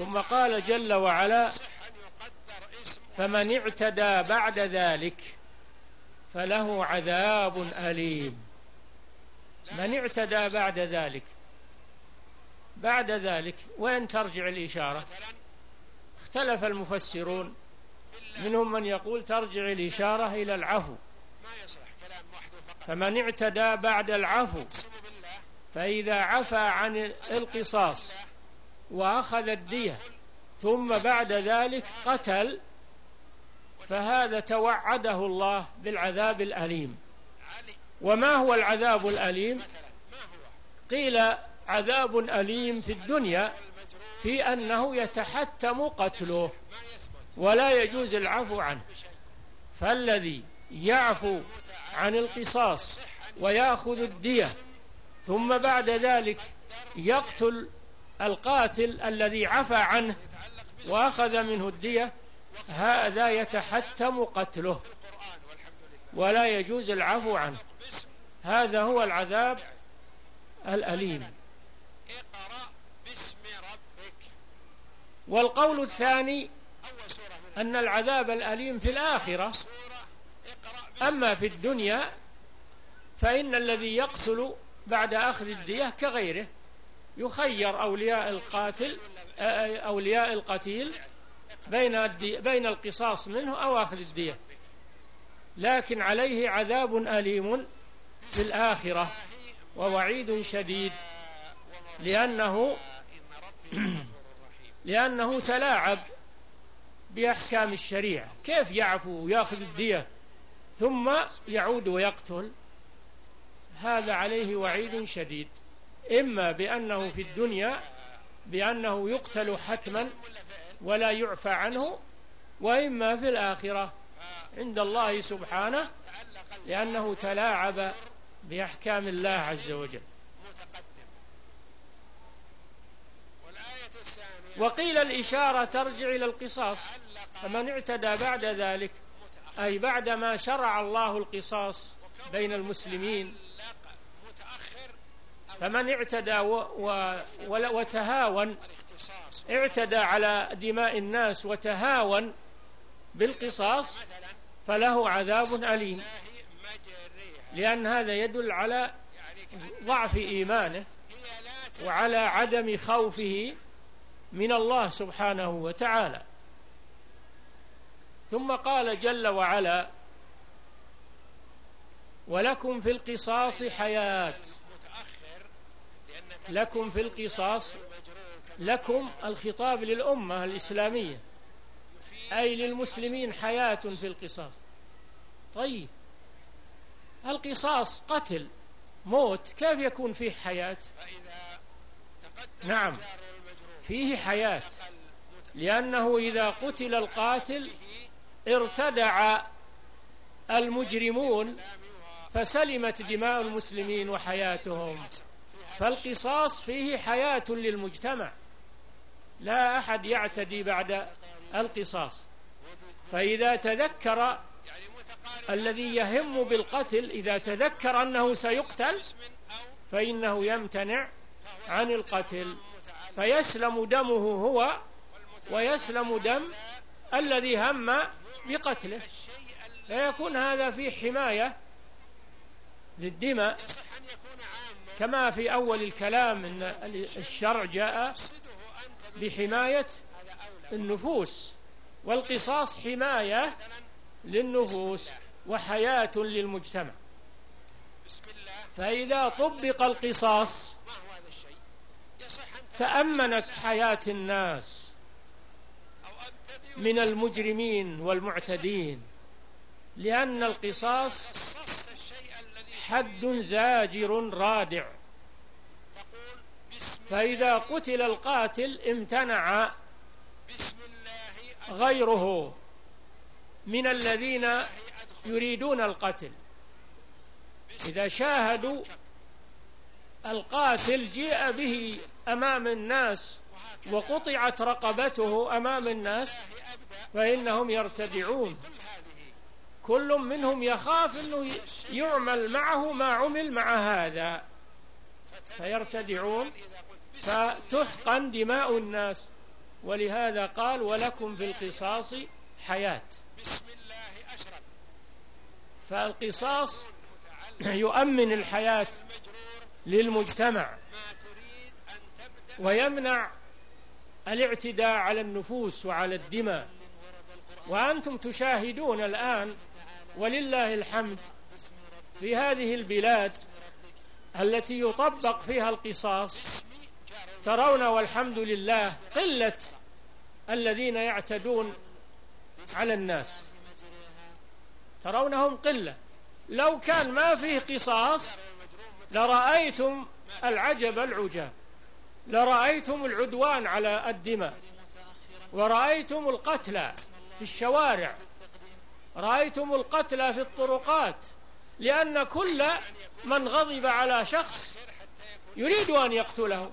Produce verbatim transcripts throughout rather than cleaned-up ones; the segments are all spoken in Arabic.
ثم قال جل وعلا: فمن اعتدى بعد ذلك فله عذاب أليم. من اعتدى بعد ذلك، بعد ذلك وين ترجع الإشارة؟ اختلف المفسرون، منهم من يقول ترجع الإشارة إلى العفو، فمن اعتدى بعد العفو، فإذا عفى عن القصاص وأخذ الدية ثم بعد ذلك قتل، فهذا توعده الله بالعذاب الأليم. وما هو العذاب الأليم؟ قيل عذاب أليم في الدنيا في أنه يتحتم قتله ولا يجوز العفو عنه. فالذي يعفو عن القصاص ويأخذ الدية ثم بعد ذلك يقتل القاتل الذي عفى عنه وأخذ منه الدية، هذا يتحتم قتله ولا يجوز العفو عنه. هذا هو العذاب الأليم. والقول الثاني أن العذاب الأليم في الآخرة. أما في الدنيا فإن الذي يقتل بعد أخذ الدية كغيره، يخير أولياء القاتل أولياء القتيل بين بين القصاص منه أو أخذ الدية، لكن عليه عذاب أليم في الآخرة ووعيد شديد، لأنه لأنه تلاعب بأحكام الشريعة. كيف يعفو ويأخذ الدية ثم يعود ويقتل؟ هذا عليه وعيد شديد، إما بأنه في الدنيا بأنه يقتل حتما ولا يعفى عنه، وإما في الآخرة عند الله سبحانه لأنه تلاعب بأحكام الله عز وجل. وقيل الإشارة ترجع إلى القصاص، فمن اعتدى بعد ذلك أي بعدما شرع الله القصاص بين المسلمين، فمن اعتدى وتهاون اعتدى على دماء الناس وتهاون بالقصاص فله عذاب أليم، لأن هذا يدل على ضعف إيمانه وعلى عدم خوفه من الله سبحانه وتعالى. ثم قال جل وعلا: ولكم في القصاص حياة. لكم في القصاص، لكم الخطاب للأمة الإسلامية أي للمسلمين حياة في القصاص. طيب القصاص قتل موت، كيف يكون فيه حياة؟ نعم فيه حياة، لأنه إذا قتل القاتل ارتدع المجرمون فسلمت دماء المسلمين وحياتهم. فالقصاص فيه حياة للمجتمع، لا أحد يعتدي بعد القصاص. فإذا تذكر الذي يهم بالقتل، إذا تذكر أنه سيقتل فإنه يمتنع عن القتل، فيسلم دمه هو ويسلم دم الذي هم بقتله، فيكون هذا في حماية للدماء. كما في أول الكلام أن الشرع جاء بحماية النفوس، والقصاص حماية للنفوس وحياة للمجتمع. فإذا طبق القصاص تأمنت حياة الناس من المجرمين والمعتدين، لأن القصاص حد زاجر رادع. فإذا قتل القاتل امتنع غيره من الذين يريدون القتل. إذا شاهدوا القاتل جيء به أمام الناس وقطعت رقبته أمام الناس فإنهم يرتدعون، كل منهم يخاف أنه يعمل معه ما عمل مع هذا، فيرتدعون فتحقن دماء الناس. ولهذا قال ولكم في القصاص حياة. فالقصاص يؤمن الحياة للمجتمع ويمنع الاعتداء على النفوس وعلى الدماء. وأنتم تشاهدون الآن ولله الحمد في هذه البلاد التي يطبق فيها القصاص ترون والحمد لله قلة الذين يعتدون على الناس، ترونهم قلة. لو كان ما فيه قصاص لرأيتم العجب العجاب، لرأيتم العدوان على الدماء، ورأيتم القتلى في الشوارع، رأيتم القتلى في الطرقات، لأن كل من غضب على شخص يريد أن يقتله،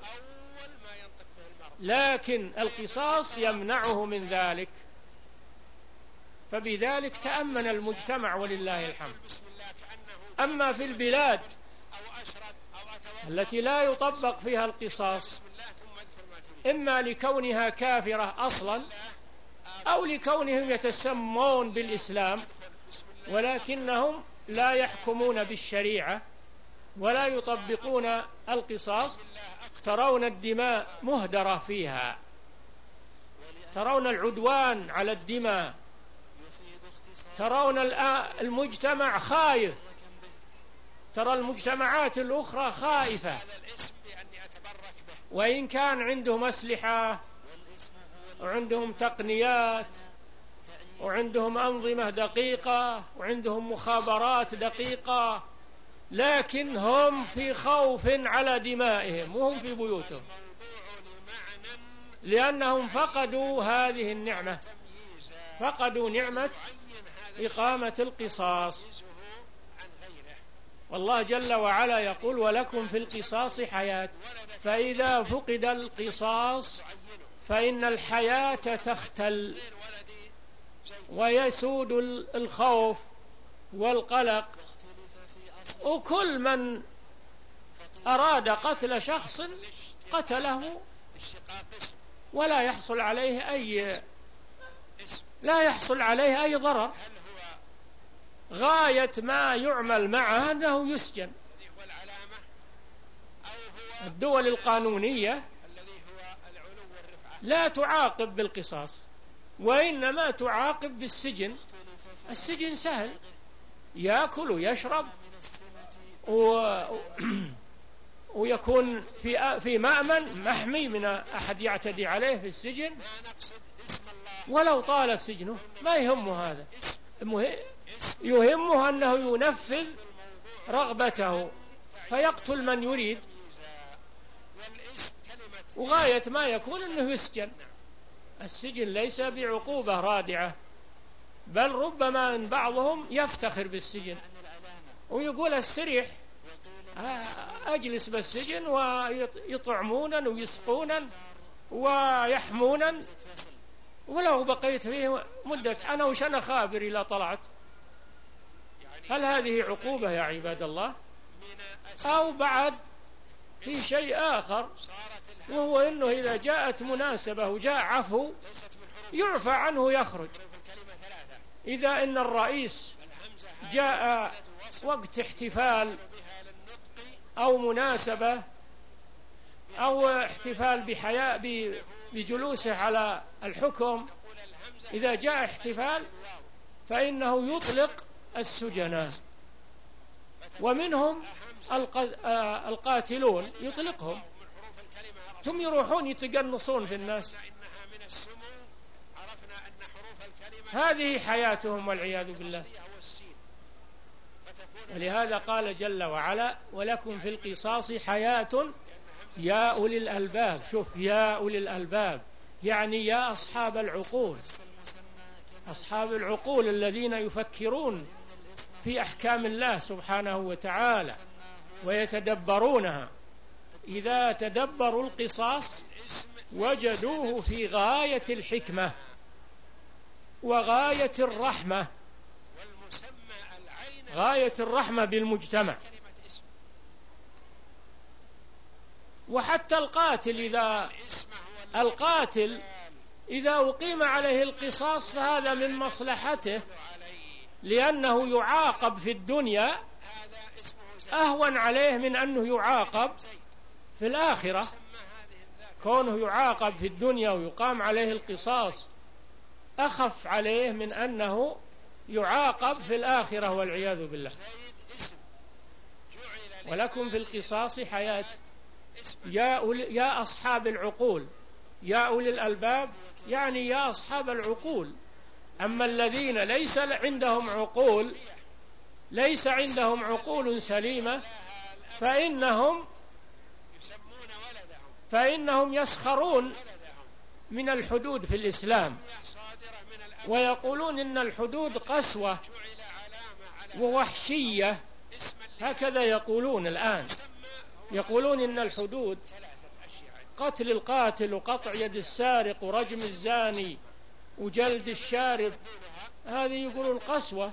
لكن القصاص يمنعه من ذلك. فبذلك تأمن المجتمع ولله الحمد. أما في البلاد التي لا يطبق فيها القصاص، إما لكونها كافرة أصلا أو لكونهم يتسمون بالإسلام ولكنهم لا يحكمون بالشريعة ولا يطبقون القصاص، ترون الدماء مهدرة فيها، ترون العدوان على الدماء، ترون المجتمع خايف، ترى المجتمعات الأخرى خائفة، وإن كان عندهم أسلحة وعندهم تقنيات وعندهم أنظمة دقيقة وعندهم مخابرات دقيقة، لكن هم في خوف على دمائهم وهم في بيوتهم، لأنهم فقدوا هذه النعمة، فقدوا نعمة إقامة القصاص. والله جل وعلا يقول ولكم في القصاص حياة، فإذا فقد القصاص فإن الحياة تختل ويسود الخوف والقلق، وكل من أراد قتل شخص قتله ولا يحصل عليه أي لا يحصل عليه أي ضرر، غاية ما يعمل معه أنه يسجن. الدول القانونية لا تعاقب بالقصاص وإنما تعاقب بالسجن. السجن سهل، يأكل ويشرب و... ويكون في في مأمن محمي من أحد يعتدي عليه في السجن، ولو طال سجنه ما يهمه هذا، يهمه أنه ينفذ رغبته فيقتل من يريد، وغاية ما يكون أنه يسجن. السجن ليس بعقوبة رادعة، بل ربما أن بعضهم يفتخر بالسجن ويقول استريح، أجلس بالسجن ويطعمونا ويسقونا ويحمونا، ولو بقيت فيه مدة أنا وش أنا خابر إلى طلعت. هل هذه عقوبة يا عباد الله؟ أو بعد في شيء آخر، وهو أنه إذا جاءت مناسبة وجاء عفو يعفى عنه يخرج. إذا إن الرئيس جاء وقت احتفال أو مناسبة أو احتفال بحياة بجلوسه على الحكم، إذا جاء احتفال فإنه يطلق السجناء، ومنهم القاتلون يطلقهم، ثم يروحون يتقنصون في الناس. هذه حياتهم والعياذ بالله. ولهذا قال جل وعلا ولكم في القصاص حياة يا أولي الألباب. شوف، يا أولي الألباب يعني يا أصحاب العقول، أصحاب العقول الذين يفكرون في أحكام الله سبحانه وتعالى ويتدبرونها. إذا تدبروا القصاص وجدوه في غاية الحكمة وغاية الرحمة، غاية الرحمة بالمجتمع. وحتى القاتل، إذا القاتل إذا أقيم عليه القصاص فهذا من مصلحته، لأنه يعاقب في الدنيا أهون عليه من أنه يعاقب في الآخرة. كونه يعاقب في الدنيا ويقام عليه القصاص أخف عليه من أنه يعاقب في الآخرة والعياذ بالله. ولكم في القصاص حياة يا, يا أصحاب العقول، يا أولي الألباب يعني يا أصحاب العقول. أما الذين ليس عندهم عقول ليس عندهم عقول سليمة فإنهم فإنهم يسخرون من الحدود في الإسلام، ويقولون إن الحدود قسوة ووحشية. هكذا يقولون الآن، يقولون إن الحدود قتل القاتل وقطع يد السارق ورجم الزاني وجلد الشارب، هذه يقولون قسوة.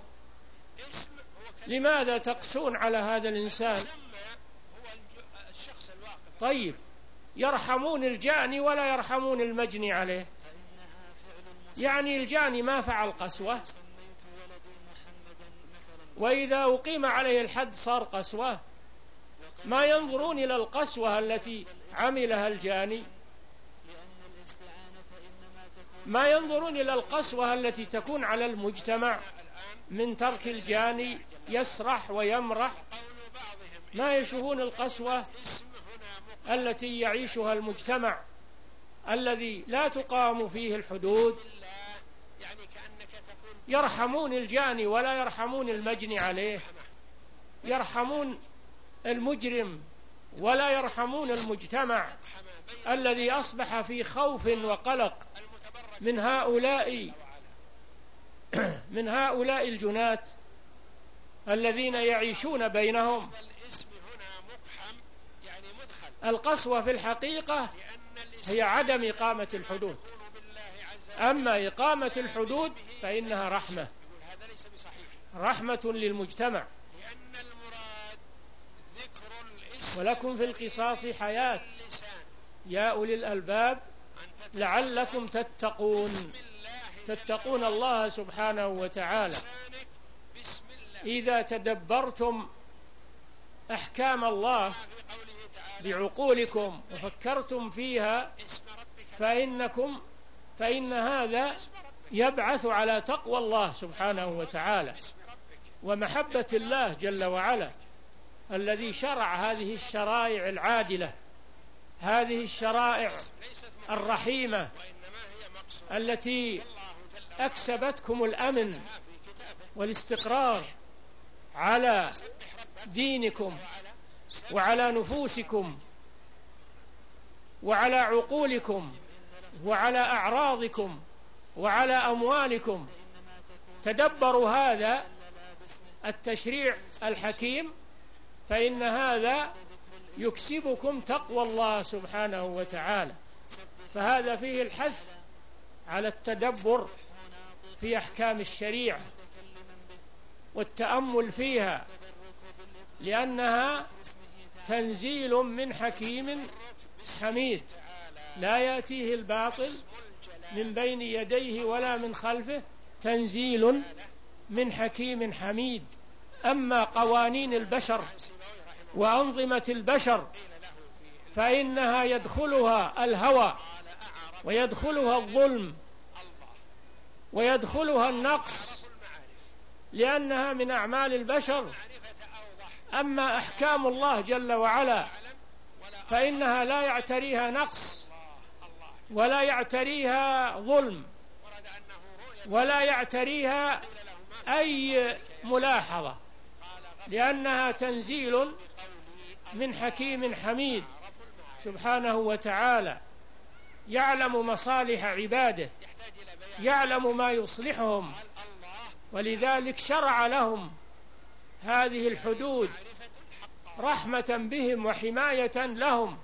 لماذا تقسون على هذا الإنسان؟ طيب يرحمون الجاني ولا يرحمون المجني عليه، يعني الجاني ما فعل قسوة، وإذا أقيم عليه الحد صار قسوة. ما ينظرون إلى القسوة التي عملها الجاني، ما ينظرون إلى القسوة التي تكون على المجتمع من ترك الجاني يسرح ويمرح. ما يشوفون القسوة التي يعيشها المجتمع الذي لا تقام فيه الحدود. يرحمون الجاني ولا يرحمون المجني عليه، يرحمون المجرم ولا يرحمون المجتمع الذي أصبح في خوف وقلق من هؤلاء من هؤلاء الجنات الذين يعيشون بينهم. القسوة في الحقيقة هي عدم إقامة الحدود، أما إقامة الحدود فإنها رحمة رحمة للمجتمع. ولكم في القصاص حياة يا أولي الألباب لعلكم تتقون تتقون الله سبحانه وتعالى. إذا تدبرتم أحكام الله بعقولكم وفكرتم فيها فإنكم فإن هذا يبعث على تقوى الله سبحانه وتعالى ومحبة الله جل وعلا الذي شرع هذه الشرائع العادلة، هذه الشرائع الرحيمة التي أكسبتكم الأمن والاستقرار على دينكم وعلى نفوسكم وعلى عقولكم وعلى أعراضكم وعلى أموالكم. تدبروا هذا التشريع الحكيم فإن هذا يكسبكم تقوى الله سبحانه وتعالى. فهذا فيه الحث على التدبر في أحكام الشريعة والتأمل فيها، لأنها تنزيل من حكيم حميد لا يأتيه الباطل من بين يديه ولا من خلفه، تنزيل من حكيم حميد. أما قوانين البشر وأنظمة البشر فإنها يدخلها الهوى ويدخلها الظلم ويدخلها النقص، لأنها من أعمال البشر. أما أحكام الله جل وعلا فإنها لا يعتريها نقص ولا يعتريها ظلم ولا يعتريها أي ملاحظة، لأنها تنزيل من حكيم حميد سبحانه وتعالى يعلم مصالح عباده، يعلم ما يصلحهم، ولذلك شرع لهم هذه الحدود رحمة بهم وحماية لهم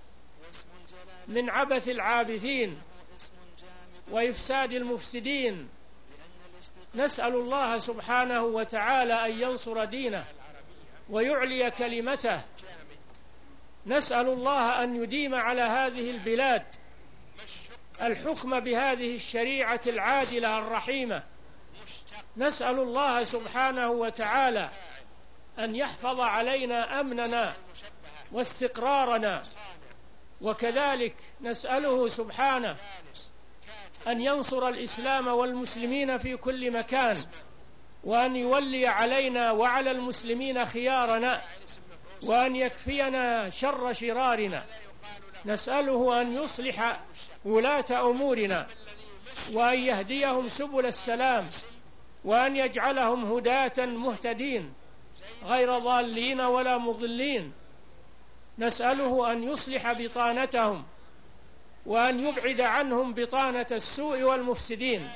من عبث العابثين وإفساد المفسدين. نسأل الله سبحانه وتعالى أن ينصر دينه ويعلي كلمته. نسأل الله أن يديم على هذه البلاد الحكم بهذه الشريعة العادلة الرحيمة. نسأل الله سبحانه وتعالى أن يحفظ علينا أمننا واستقرارنا، وكذلك نسأله سبحانه أن ينصر الإسلام والمسلمين في كل مكان، وأن يولي علينا وعلى المسلمين خيارنا، وأن يكفينا شر شرارنا. نسأله أن يصلح ولاة أمورنا، وأن يهديهم سبل السلام، وأن يجعلهم هداة مهتدين غير ضالين ولا مضلين. نسأله أن يصلح بطانتهم، وأن يبعد عنهم بطانة السوء والمفسدين.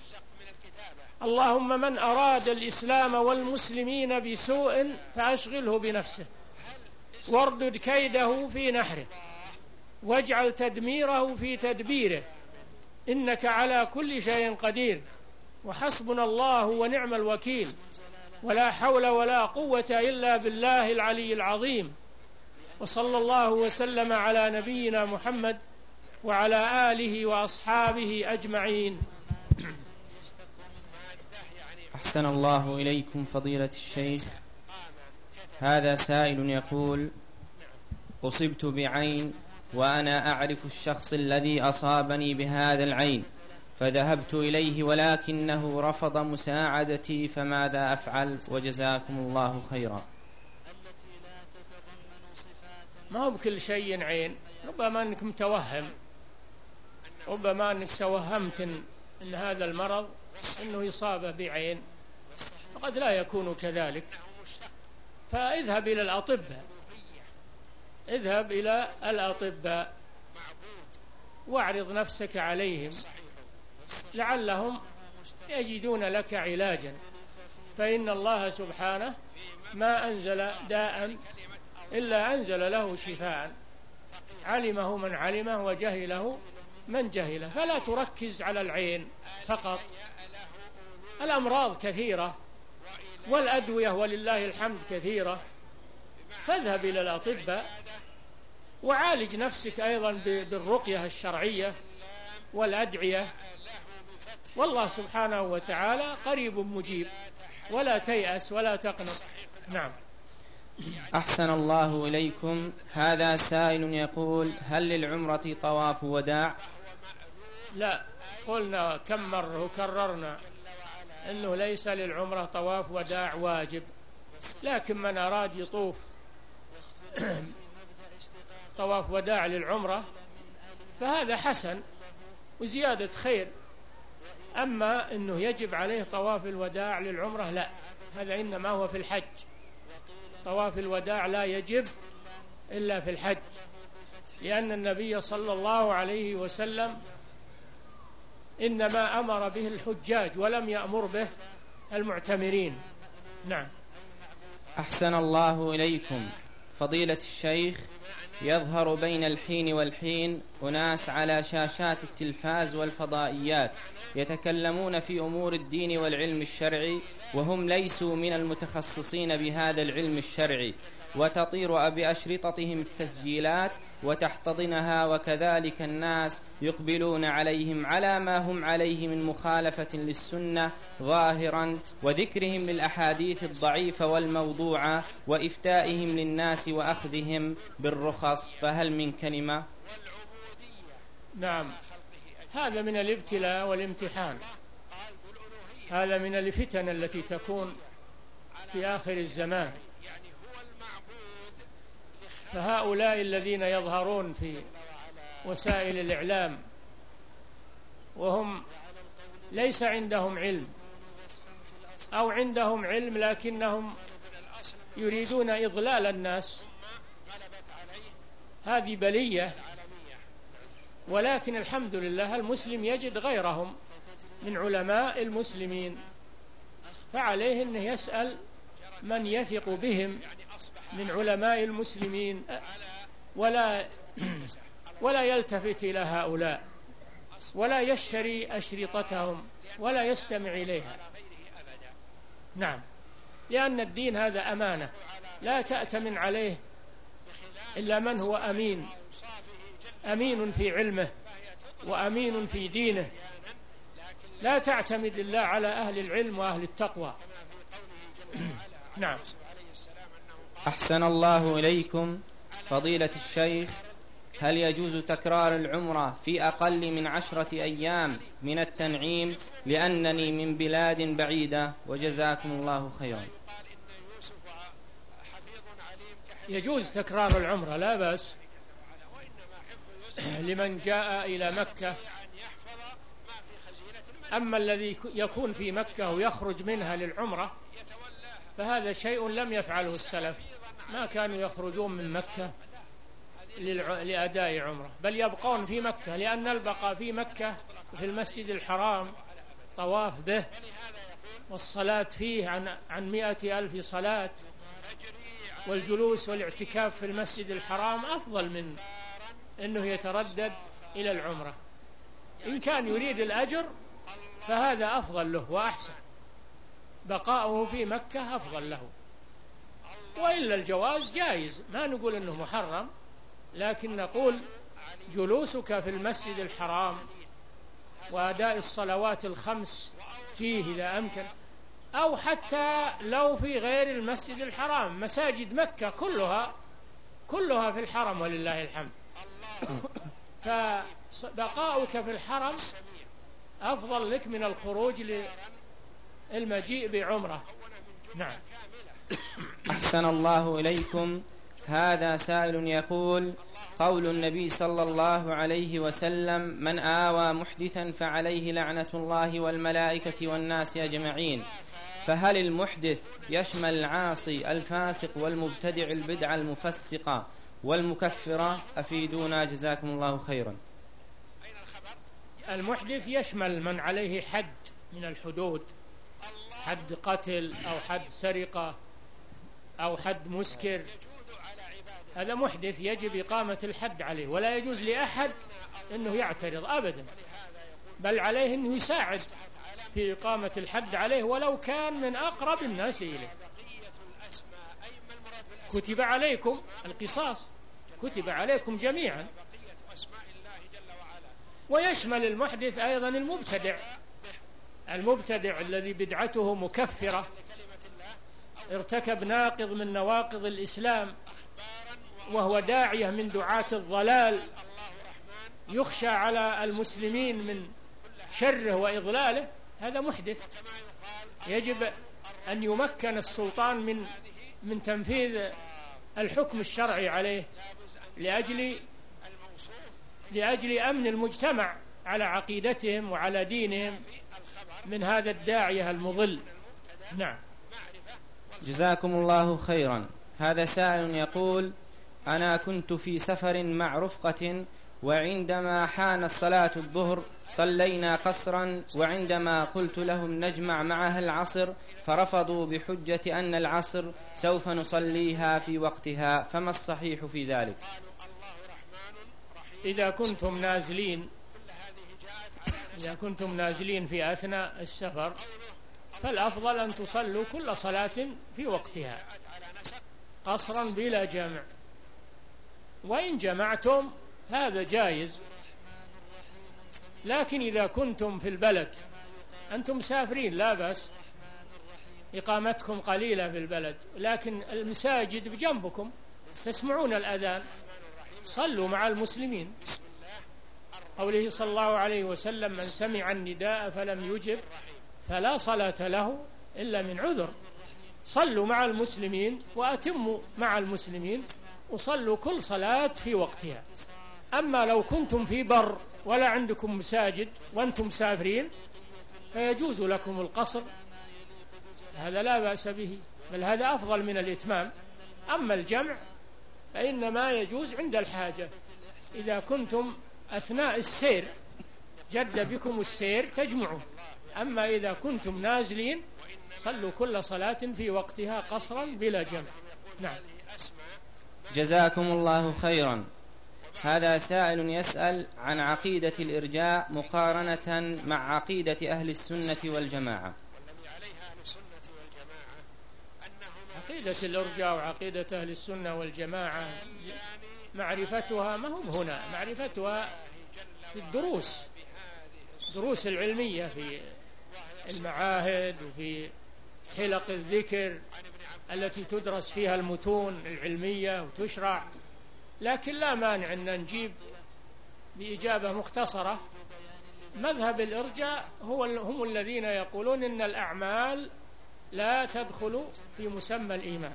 اللهم من أراد الإسلام والمسلمين بسوء فأشغله بنفسه، واردد كيده في نحره، واجعل تدميره في تدبيره، إنك على كل شيء قدير، وحسبنا الله ونعم الوكيل، ولا حول ولا قوة إلا بالله العلي العظيم. وصلى الله وسلم على نبينا محمد وعلى آله وأصحابه أجمعين. أحسن الله إليكم فضيلة الشيخ. هذا سائل يقول: أصبت بعين وأنا أعرف الشخص الذي أصابني بهذا العين، فذهبت إليه ولكنه رفض مساعدتي، فماذا أفعل؟ وجزاكم الله خيرا. ما هو بكل شيء عين، ربما أنك متوهم، ربما أنك توهمت إن, إن هذا المرض أنه يصاب بعين، وقد لا يكون كذلك. فاذهب إلى الأطباء، اذهب إلى الأطباء واعرض نفسك عليهم، لعلهم يجدون لك علاجا، فإن الله سبحانه ما أنزل داء إلا أنزل له شفاء، علمه من علمه وجهله من جهله. فلا تركز على العين فقط، الأمراض كثيرة والأدوية ولله الحمد كثيرة. فاذهب إلى الأطباء وعالج نفسك أيضا بالرقية الشرعية والأدعية، والله سبحانه وتعالى قريب مجيب، ولا تيأس ولا تقنط. نعم. أحسن الله إليكم. هذا سائل يقول: هل للعمرة طواف وداع؟ لا، قلنا كم مرة وكررنا أنه ليس للعمرة طواف وداع واجب، لكن من أراد يطوف طواف وداع للعمرة فهذا حسن وزيادة خير. أما أنه يجب عليه طواف الوداع للعمرة لا، هذا إنما هو في الحج. طواف الوداع لا يجب إلا في الحج، لأن النبي صلى الله عليه وسلم إنما أمر به الحجاج ولم يأمر به المعتمرين. نعم. أحسن الله إليكم فضيلة الشيخ. يظهر بين الحين والحين أناس على شاشات التلفاز والفضائيات يتكلمون في أمور الدين والعلم الشرعي، وهم ليسوا من المتخصصين بهذا العلم الشرعي، وتطير بأشرطتهم التسجيلات وتحتضنها، وكذلك الناس يقبلون عليهم على ما هم عليه من مخالفة للسنة ظاهرا، وذكرهم للأحاديث الضعيفة والموضوعة، وإفتائهم للناس وأخذهم بالرخص، فهل من كلمة؟ نعم، هذا من الابتلاء والامتحان، هذا من الفتن التي تكون في آخر الزمان. فهؤلاء الذين يظهرون في وسائل الإعلام وهم ليس عندهم علم، أو عندهم علم لكنهم يريدون إضلال الناس، هذه بلية. ولكن الحمد لله المسلم يجد غيرهم من علماء المسلمين، فعليه أنه يسأل من يثق بهم من علماء المسلمين، ولا ولا يلتفت إلى هؤلاء، ولا يشتري أشرطتهم، ولا يستمع إليها. نعم، لأن الدين هذا أمانة لا تأتمن عليه إلا من هو أمين، أمين في علمه وأمين في دينه. لا تعتمد الله على أهل العلم وأهل التقوى. نعم. أحسن الله إليكم فضيلة الشيخ، هل يجوز تكرار العمرة في أقل من عشرة أيام من التنعيم لأنني من بلاد بعيدة؟ وجزاكم الله خيرا. يجوز تكرار العمرة لا بأس لمن جاء إلى مكة. أما الذي يكون في مكة ويخرج منها للعمرة فهذا شيء لم يفعله السلف، ما كانوا يخرجون من مكة لأداء عمرة، بل يبقون في مكة، لأن البقاء في مكة في المسجد الحرام طواف به والصلاة فيه عن عن مئة ألف صلاة، والجلوس والاعتكاف في المسجد الحرام أفضل من أنه يتردد إلى العمرة. إن كان يريد الأجر فهذا أفضل له وأحسن، بقاؤه في مكة أفضل له. وإلا الجواز جائز، ما نقول أنه محرم، لكن نقول جلوسك في المسجد الحرام وأداء الصلوات الخمس فيه إذا أمكن، أو حتى لو في غير المسجد الحرام، مساجد مكة كلها كلها في الحرم ولله الحمد، فبقاؤك في الحرم أفضل لك من الخروج للمجيء بعمرة. نعم. أحسن الله إليكم، هذا سائل يقول: قول النبي صلى الله عليه وسلم: من آوى محدثا فعليه لعنة الله والملائكة والناس أجمعين، فهل المحدث يشمل العاصي الفاسق والمبتدع البدعة المفسقة والمكفرة؟ أفيدونا جزاكم الله خيرا. المحدث يشمل من عليه حد من الحدود، حد قتل أو حد سرقة أو حد مسكر، هذا محدث يجب إقامة الحد عليه، ولا يجوز لأحد أنه يعترض أبدا، بل عليه أنه يساعد في إقامة الحد عليه ولو كان من أقرب الناس إليه. كتب عليكم القصاص، كتب عليكم جميعا. ويشمل المحدث أيضا المبتدع، المبتدع الذي بدعته مكفرة، ارتكب ناقض من نواقض الإسلام وهو داعية من دعاة الضلال، يخشى على المسلمين من شره وإضلاله، هذا محدث يجب أن يمكن السلطان من من تنفيذ الحكم الشرعي عليه لأجل لأجل أمن المجتمع على عقيدتهم وعلى دينهم من هذا الداعية المضل. نعم. جزاكم الله خيرا. هذا سائل يقول: أنا كنت في سفر مع رفقة، وعندما حانت صلاة الظهر صلينا قصرا، وعندما قلت لهم نجمع معها العصر فرفضوا بحجة أن العصر سوف نصليها في وقتها، فما الصحيح في ذلك؟ إذا كنتم نازلين إذا كنتم نازلين في أثناء السفر فالأفضل أن تصلوا كل صلاة في وقتها قصرا بلا جمع، وإن جمعتم هذا جائز. لكن إذا كنتم في البلد أنتم مسافرين لا بأس، إقامتكم قليلة في البلد، لكن المساجد بجنبكم تسمعون الأذان، صلوا مع المسلمين. قوله صلى الله عليه وسلم: من سمع النداء فلم يجب فلا صلاة له إلا من عذر. صلوا مع المسلمين وأتموا مع المسلمين وصلوا كل صلاة في وقتها. أما لو كنتم في بر ولا عندكم مساجد وأنتم مسافرين فيجوز لكم القصر، هذا لا بأس به، بل هذا أفضل من الإتمام. أما الجمع فإنما يجوز عند الحاجة، إذا كنتم أثناء السير جد بكم السير تجمعوا، أما إذا كنتم نازلين صلوا كل صلاة في وقتها قصرا بلا جمع. نعم. جزاكم الله خيرا. هذا سائل يسأل عن عقيدة الإرجاء مقارنة مع عقيدة أهل السنة والجماعة. عقيدة الإرجاء وعقيدة أهل السنة والجماعة معرفتها ما هم هنا، معرفتها في الدروس الدروس العلمية في المعاهد وفي حلق الذكر التي تدرس فيها المتون العلمية وتشرع، لكن لا مانع أن نجيب بإجابة مختصرة. مذهب الإرجاء هو هم الذين يقولون إن الأعمال لا تدخل في مسمى الإيمان،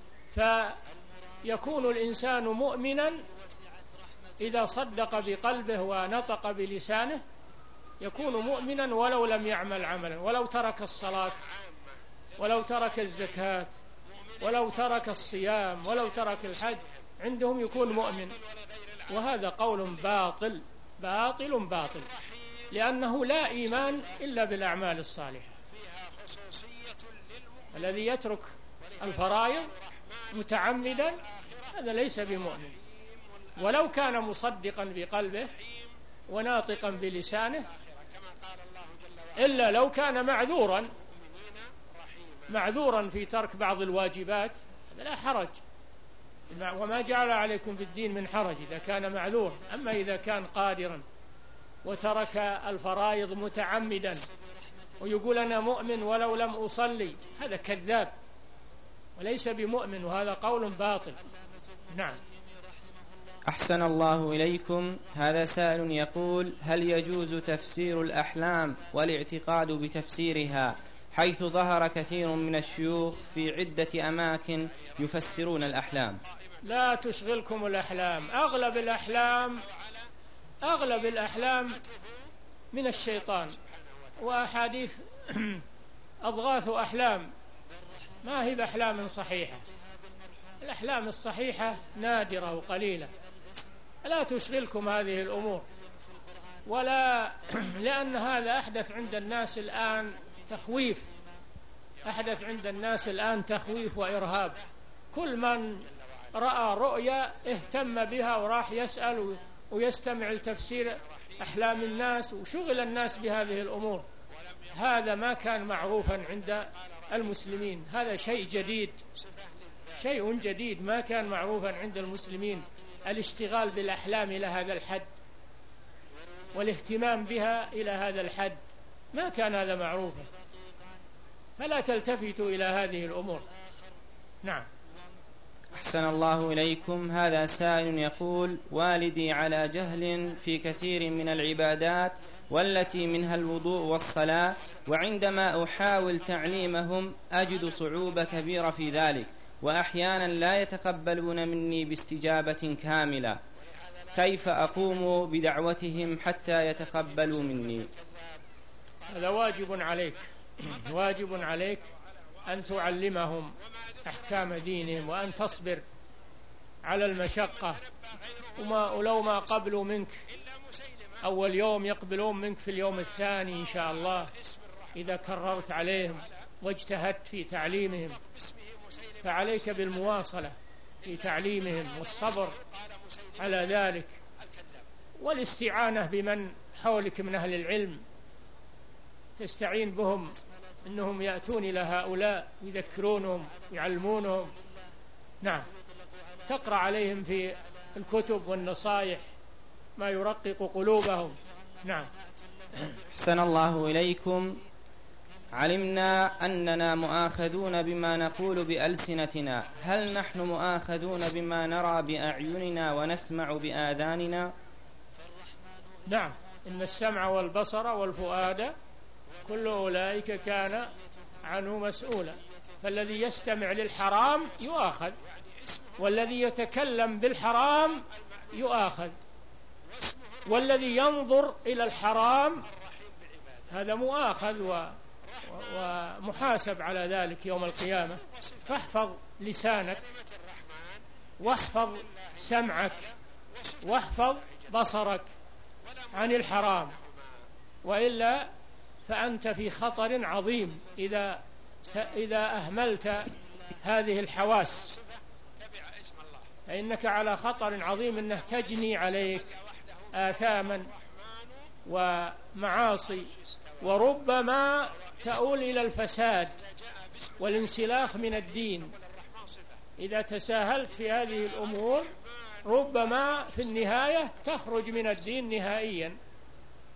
فيكون الإنسان مؤمنا إذا صدق بقلبه ونطق بلسانه، يكون مؤمنا ولو لم يعمل عملا، ولو ترك الصلاة ولو ترك الزكاة ولو ترك الصيام ولو ترك الحج، عندهم يكون مؤمن. وهذا قول باطل باطل باطل، لأنه لا إيمان إلا بالأعمال الصالحة. الذي يترك الفرائض متعمدا هذا ليس بمؤمن، ولو كان مصدقا بقلبه وناطقا بلسانه، إلا لو كان معذورا معذورا في ترك بعض الواجبات لا حرج، وما جعل عليكم في الدين من حرج إذا كان معذور. أما إذا كان قادرا وترك الفرائض متعمدا ويقول أنا مؤمن ولو لم أصلي، هذا كذاب وليس بمؤمن، وهذا قول باطل. نعم. أحسن الله إليكم. هذا سائل يقول: هل يجوز تفسير الأحلام والاعتقاد بتفسيرها، حيث ظهر كثير من الشيوخ في عدة أماكن يفسرون الأحلام؟ لا تشغلكم الأحلام. أغلب الأحلام أغلب الأحلام من الشيطان، وأحاديث أضغاث أحلام ما هي بأحلام صحيحة. الأحلام الصحيحة نادرة وقليلة. لا تشغلكم هذه الأمور، ولا لأن هذا أحدث عند الناس الآن تخويف أحدث عند الناس الآن تخويف وإرهاب. كل من رأى رؤيا اهتم بها وراح يسأل ويستمع لتفسير أحلام الناس، وشغل الناس بهذه الأمور. هذا ما كان معروفا عند المسلمين، هذا شيء جديد شيء جديد ما كان معروفا عند المسلمين، الاشتغال بالأحلام إلى هذا الحد والاهتمام بها إلى هذا الحد، ما كان هذا معروفا، فلا تلتفتوا إلى هذه الأمور. نعم. أحسن الله إليكم. هذا سائل يقول: والدي على جهل في كثير من العبادات والتي منها الوضوء والصلاة، وعندما أحاول تعليمهم أجد صعوبة كبيرة في ذلك، وأحيانا لا يتقبلون مني باستجابة كاملة، كيف أقوم بدعوتهم حتى يتقبلوا مني؟ هذا واجب عليك واجب عليك أن تعلمهم أحكام دينهم، وأن تصبر على المشقة، وما ولو ما قبلوا منك أول يوم يقبلون منك في اليوم الثاني إن شاء الله، إذا كررت عليهم واجتهدت في تعليمهم. فعليك بالمواصلة في تعليمهم والصبر على ذلك، والاستعانة بمن حولك من أهل العلم، تستعين بهم إنهم يأتون إلى هؤلاء يذكرونهم يعلمونهم. نعم. تقرأ عليهم في الكتب والنصائح ما يرقق قلوبهم. نعم. أحسن الله إليكم. علمنا أننا مؤاخذون بما نقول بألسنتنا، هل نحن مؤاخذون بما نرى بأعيننا ونسمع بآذاننا؟ نعم. إن السمع والبصر والفؤاد كل أولئك كان عنه مسؤولا. فالذي يستمع للحرام يؤاخذ، والذي يتكلم بالحرام يؤاخذ، والذي ينظر إلى الحرام هذا مؤاخذ ومحاسب على ذلك يوم القيامة. فاحفظ لسانك، واحفظ سمعك، واحفظ بصرك عن الحرام، وإلا فأنت في خطر عظيم إذا إذا أهملت هذه الحواس، فإنك على خطر عظيم أنه تجني عليك آثاما ومعاصي، وربما تؤول إلى الفساد والانسلاخ من الدين. إذا تساهلت في هذه الأمور ربما في النهاية تخرج من الدين نهائيا.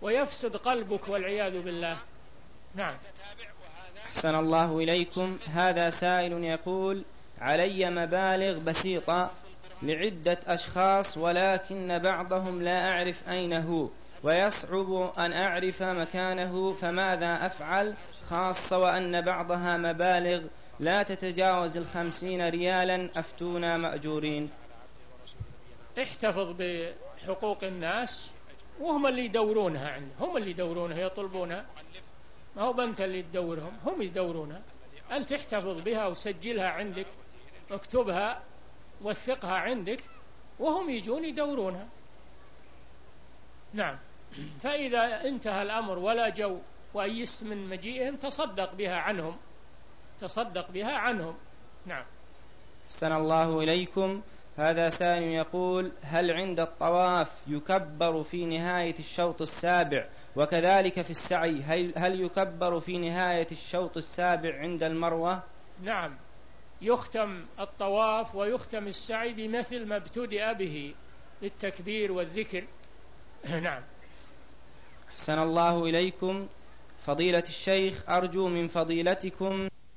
ويفسد قلبك والعياذ بالله. نعم. أحسن الله إليكم. هذا سائل يقول: علي مبالغ بسيطة لعدة أشخاص، ولكن بعضهم لا أعرف أين هو، ويصعب أن أعرف مكانه، فماذا أفعل، خاصة وأن بعضها مبالغ لا تتجاوز الخمسين ريالا، أفتونا مأجورين. احتفظ بحقوق الناس، وهم اللي يدورونها عنه، هم اللي يدورونها يطلبونها، ما هو أنت اللي تدورهم، هم يدورونها. أنت احتفظ بها وسجلها عندك، اكتبها وثقها عندك، وهم يجون يدورونها. نعم. فإذا انتهى الأمر ولا جو وأيست من مجيئهم تصدق بها عنهم، تصدق بها عنهم. نعم. أحسن الله إليكم. هذا سائل يقول: هل عند الطواف يكبر في نهاية الشوط السابع، وكذلك في السعي هل, هل يكبر في نهاية الشوط السابع عند المروة؟ نعم، يختم الطواف ويختم السعي بمثل ما ابتدأ به بالتكبير والذكر. نعم. أحسن الله إليكم. فضيلة الشيخ، أرجو من فضيلتكم